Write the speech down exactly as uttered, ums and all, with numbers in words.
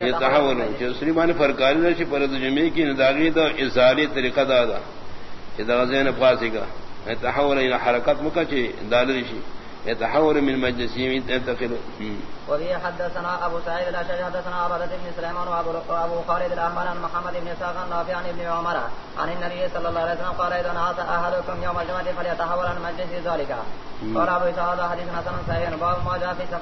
تحول سلیمان فرقاری نشی پر جمعی کی نداغی تو اظہاری طریقہ دادا غزین فاسی کا تحول الى حرکت مکہ چی دالرشی يتحول من مجلسهم ينتقل. وبه حدثنا ابو سعيد الاشعري حدثنا عبادة بن سليمان وابو خالد الاحمر عن محمد بن اسحاق النافع عن ابن عمر عن النبي صلى الله عليه وسلم قال اذا نعس احدكم يوم الجمعة فليتحول عن مجلس ذلك. قال ابو سعيد حديث حسن صحيح باب ما جاء في